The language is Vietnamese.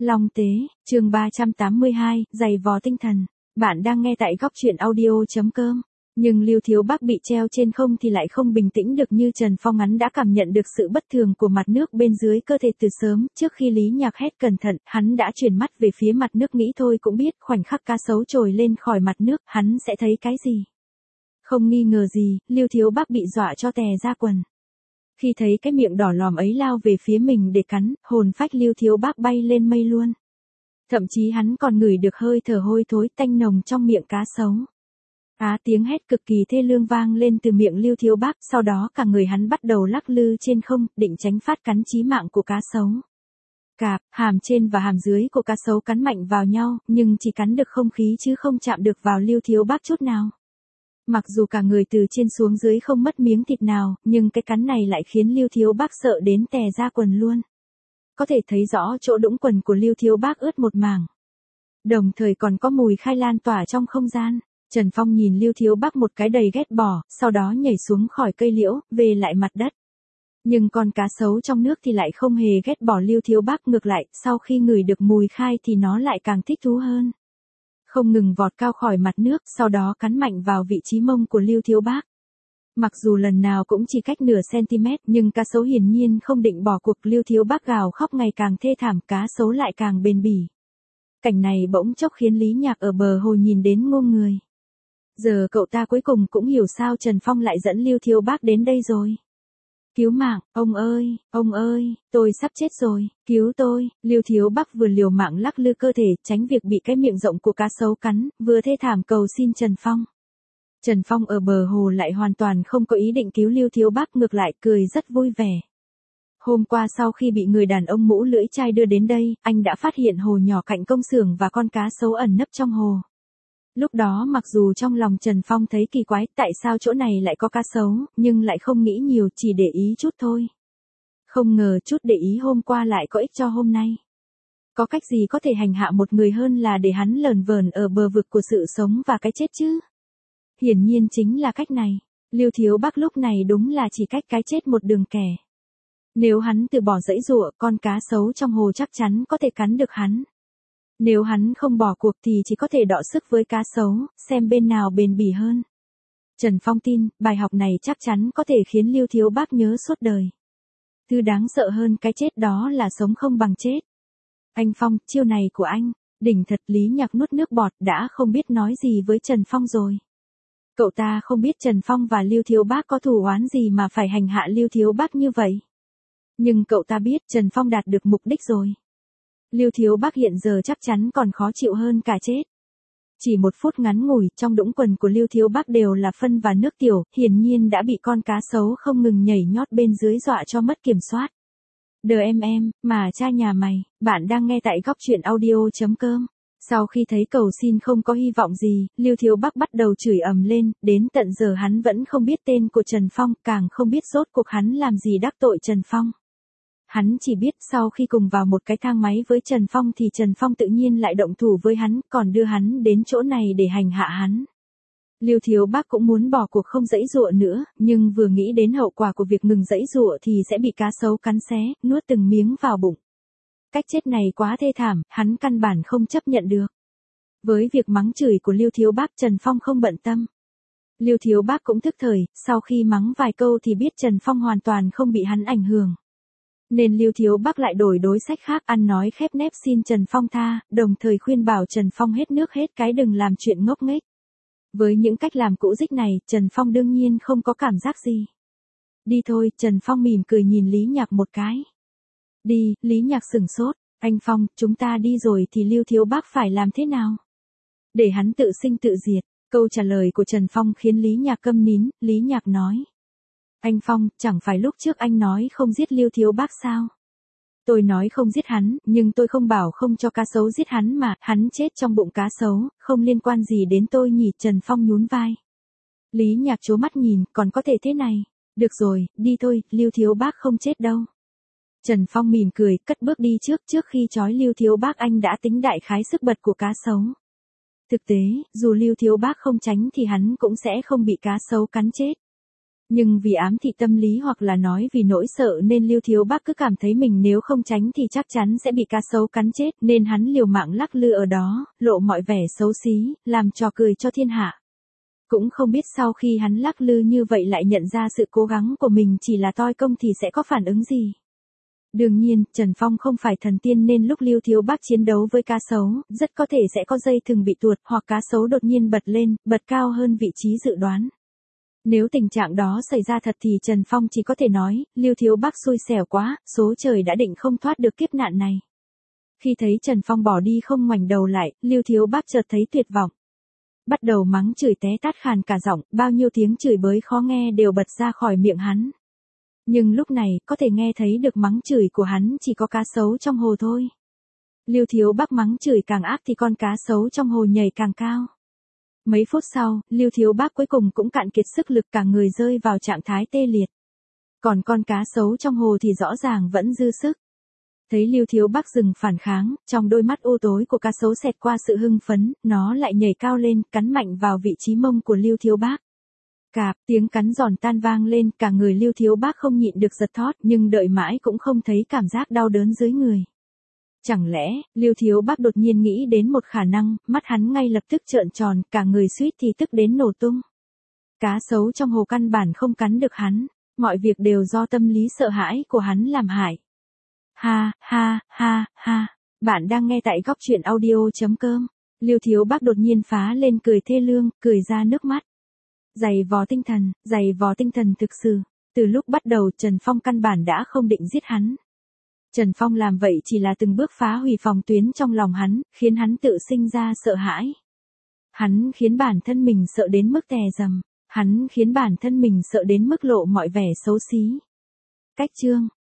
Long Tế, chương 382, giày vò tinh thần. Bạn đang nghe tại góc truyện audio.com. Nhưng Lưu Thiếu Bắc bị treo trên không thì lại không bình tĩnh được như Trần Phong. Hắn đã cảm nhận được sự bất thường của mặt nước bên dưới cơ thể từ sớm. Trước khi Lý Nhạc hét cẩn thận, hắn đã chuyển mắt về phía mặt nước, nghĩ thôi cũng biết khoảnh khắc cá sấu trồi lên khỏi mặt nước, hắn sẽ thấy cái gì. Không nghi ngờ gì, Lưu Thiếu Bắc bị dọa cho tè ra quần. Khi thấy cái miệng đỏ lòm ấy lao về phía mình để cắn, hồn phách Lưu Thiếu Bắc bay lên mây luôn. Thậm chí hắn còn ngửi được hơi thở hôi thối tanh nồng trong miệng cá sấu. Tiếng hét cực kỳ thê lương vang lên từ miệng Lưu Thiếu Bắc, sau đó cả người hắn bắt đầu lắc lư trên không, định tránh phát cắn chí mạng của cá sấu. Cạp, hàm trên và hàm dưới của cá sấu cắn mạnh vào nhau, nhưng chỉ cắn được không khí chứ không chạm được vào Lưu Thiếu Bắc chút nào. Mặc dù cả người từ trên xuống dưới không mất miếng thịt nào, nhưng cái cắn này lại khiến Lưu Thiếu Bắc sợ đến tè ra quần luôn. Có thể thấy rõ chỗ đũng quần của Lưu Thiếu Bắc ướt một mảng. Đồng thời còn có mùi khai lan tỏa trong không gian. Trần Phong nhìn Lưu Thiếu Bắc một cái đầy ghét bỏ, sau đó nhảy xuống khỏi cây liễu, về lại mặt đất. Nhưng con cá sấu trong nước thì lại không hề ghét bỏ Lưu Thiếu Bắc, ngược lại, sau khi ngửi được mùi khai thì nó lại càng thích thú hơn. Không ngừng vọt cao khỏi mặt nước, sau đó cắn mạnh vào vị trí mông của Lưu Thiếu Bắc. Mặc dù lần nào cũng chỉ cách nửa cm, nhưng cá sấu hiển nhiên không định bỏ cuộc. Lưu Thiếu Bắc gào khóc ngày càng thê thảm, cá sấu lại càng bền bỉ. Cảnh này bỗng chốc khiến Lý Nhạc ở bờ hồ nhìn đến ngô người. Giờ cậu ta cuối cùng cũng hiểu sao Trần Phong lại dẫn Lưu Thiếu Bắc đến đây rồi. Cứu mạng, ông ơi, tôi sắp chết rồi, cứu tôi. Lưu Thiếu Bắc vừa liều mạng lắc lư cơ thể, tránh việc bị cái miệng rộng của cá sấu cắn, vừa thê thảm cầu xin Trần Phong. Trần Phong ở bờ hồ lại hoàn toàn không có ý định cứu Lưu Thiếu Bắc, ngược lại cười rất vui vẻ. Hôm qua sau khi bị người đàn ông mũ lưỡi chai đưa đến đây, anh đã phát hiện hồ nhỏ cạnh công xưởng và con cá sấu ẩn nấp trong hồ. Lúc đó mặc dù trong lòng Trần Phong thấy kỳ quái tại sao chỗ này lại có cá sấu, nhưng lại không nghĩ nhiều, chỉ để ý chút thôi. Không ngờ chút để ý hôm qua lại có ích cho hôm nay. Có cách gì có thể hành hạ một người hơn là để hắn lờn vờn ở bờ vực của sự sống và cái chết chứ? Hiển nhiên chính là cách này. Lưu Thiếu Bắc lúc này đúng là chỉ cách cái chết một đường kẻ. Nếu hắn từ bỏ giãy giụa, con cá sấu trong hồ chắc chắn có thể cắn được hắn. Nếu hắn không bỏ cuộc thì chỉ có thể đọ sức với cá sấu, xem bên nào bền bỉ hơn. Trần Phong tin, bài học này chắc chắn có thể khiến Lưu Thiếu Bắc nhớ suốt đời. Thứ đáng sợ hơn cái chết đó là sống không bằng chết. Anh Phong, chiêu này của anh, đỉnh thật. Lý Nhạc nuốt nước bọt, đã không biết nói gì với Trần Phong rồi. Cậu ta không biết Trần Phong và Lưu Thiếu Bắc có thù oán gì mà phải hành hạ Lưu Thiếu Bắc như vậy. Nhưng cậu ta biết Trần Phong đạt được mục đích rồi. Lưu Thiếu Bắc hiện giờ chắc chắn còn khó chịu hơn cả chết. Chỉ một phút ngắn ngủi, trong đũng quần của Lưu Thiếu Bắc đều là phân và nước tiểu, hiển nhiên đã bị con cá sấu không ngừng nhảy nhót bên dưới dọa cho mất kiểm soát. Em, mà cha nhà mày, bạn đang nghe tại góc truyện audio.com. Sau khi thấy cầu xin không có hy vọng gì, Lưu Thiếu Bắc bắt đầu chửi ầm lên, đến tận giờ hắn vẫn không biết tên của Trần Phong, càng không biết rốt cuộc hắn làm gì đắc tội Trần Phong. Hắn chỉ biết sau khi cùng vào một cái thang máy với Trần Phong thì Trần Phong tự nhiên lại động thủ với hắn, còn đưa hắn đến chỗ này để hành hạ hắn. Lưu Thiếu Bắc cũng muốn bỏ cuộc không giãy giụa nữa, nhưng vừa nghĩ đến hậu quả của việc ngừng giãy giụa thì sẽ bị cá sấu cắn xé, nuốt từng miếng vào bụng. Cách chết này quá thê thảm, hắn căn bản không chấp nhận được. Với việc mắng chửi của Lưu Thiếu Bắc, Trần Phong không bận tâm. Lưu Thiếu Bắc cũng thức thời, sau khi mắng vài câu thì biết Trần Phong hoàn toàn không bị hắn ảnh hưởng. Nên Lưu Thiếu Bắc lại đổi đối sách khác, ăn nói khép nép xin Trần Phong tha, đồng thời khuyên bảo Trần Phong hết nước hết cái đừng làm chuyện ngốc nghếch. Với những cách làm cũ dích này, Trần Phong đương nhiên không có cảm giác gì. Đi thôi, Trần Phong mỉm cười nhìn Lý Nhạc một cái. Đi, Lý Nhạc sửng sốt, anh Phong, chúng ta đi rồi thì Lưu Thiếu Bắc phải làm thế nào? Để hắn tự sinh tự diệt. Câu trả lời của Trần Phong khiến Lý Nhạc câm nín, Lý Nhạc nói. Anh Phong, chẳng phải lúc trước anh nói không giết Lưu Thiếu Bắc sao? Tôi nói không giết hắn, nhưng tôi không bảo không cho cá sấu giết hắn mà, hắn chết trong bụng cá sấu, không liên quan gì đến tôi nhỉ? Trần Phong nhún vai. Lý Nhạc trố mắt nhìn, còn có thể thế này. Được rồi, đi thôi, Lưu Thiếu Bắc không chết đâu. Trần Phong mỉm cười, cất bước đi trước khi trói Lưu Thiếu Bắc anh đã tính đại khái sức bật của cá sấu. Thực tế, dù Lưu Thiếu Bắc không tránh thì hắn cũng sẽ không bị cá sấu cắn chết. Nhưng vì ám thị tâm lý hoặc là nói vì nỗi sợ nên Lưu Thiếu Bác cứ cảm thấy mình nếu không tránh thì chắc chắn sẽ bị cá sấu cắn chết, nên hắn liều mạng lắc lư ở đó, lộ mọi vẻ xấu xí, làm trò cười cho thiên hạ. Cũng không biết sau khi hắn lắc lư như vậy lại nhận ra sự cố gắng của mình chỉ là toi công thì sẽ có phản ứng gì. Đương nhiên, Trần Phong không phải thần tiên nên lúc Lưu Thiếu Bác chiến đấu với cá sấu, rất có thể sẽ có dây thừng bị tuột hoặc cá sấu đột nhiên bật lên, bật cao hơn vị trí dự đoán. Nếu tình trạng đó xảy ra thật thì Trần Phong chỉ có thể nói, Lưu Thiếu Bác xui xẻo quá, số trời đã định không thoát được kiếp nạn này. Khi thấy Trần Phong bỏ đi không ngoảnh đầu lại, Lưu Thiếu Bác chợt thấy tuyệt vọng. Bắt đầu mắng chửi té tát khàn cả giọng, bao nhiêu tiếng chửi bới khó nghe đều bật ra khỏi miệng hắn. Nhưng lúc này, có thể nghe thấy được mắng chửi của hắn chỉ có cá sấu trong hồ thôi. Lưu Thiếu Bác mắng chửi càng ác thì con cá sấu trong hồ nhảy càng cao. Mấy phút sau, Lưu Thiếu Bác cuối cùng cũng cạn kiệt sức lực, cả người rơi vào trạng thái tê liệt. Còn con cá sấu trong hồ thì rõ ràng vẫn dư sức. Thấy Lưu Thiếu Bác dừng phản kháng, trong đôi mắt u tối của cá sấu xẹt qua sự hưng phấn, nó lại nhảy cao lên, cắn mạnh vào vị trí mông của Lưu Thiếu Bác. Cạp, tiếng cắn giòn tan vang lên, cả người Lưu Thiếu Bác không nhịn được giật thót, nhưng đợi mãi cũng không thấy cảm giác đau đớn dưới người. Chẳng lẽ, Lưu Thiếu Bác đột nhiên nghĩ đến một khả năng, mắt hắn ngay lập tức trợn tròn, cả người suýt thì tức đến nổ tung. Cá sấu trong hồ căn bản không cắn được hắn, mọi việc đều do tâm lý sợ hãi của hắn làm hại. Ha, ha, ha, ha, bạn đang nghe tại góc truyện audio.com. Lưu Thiếu Bác đột nhiên phá lên cười thê lương, cười ra nước mắt. Dày vò tinh thần thực sự. Từ lúc bắt đầu Trần Phong căn bản đã không định giết hắn. Trần Phong làm vậy chỉ là từng bước phá hủy phòng tuyến trong lòng hắn, khiến hắn tự sinh ra sợ hãi. Hắn khiến bản thân mình sợ đến mức tè rầm. Hắn khiến bản thân mình sợ đến mức lộ mọi vẻ xấu xí. Cách chương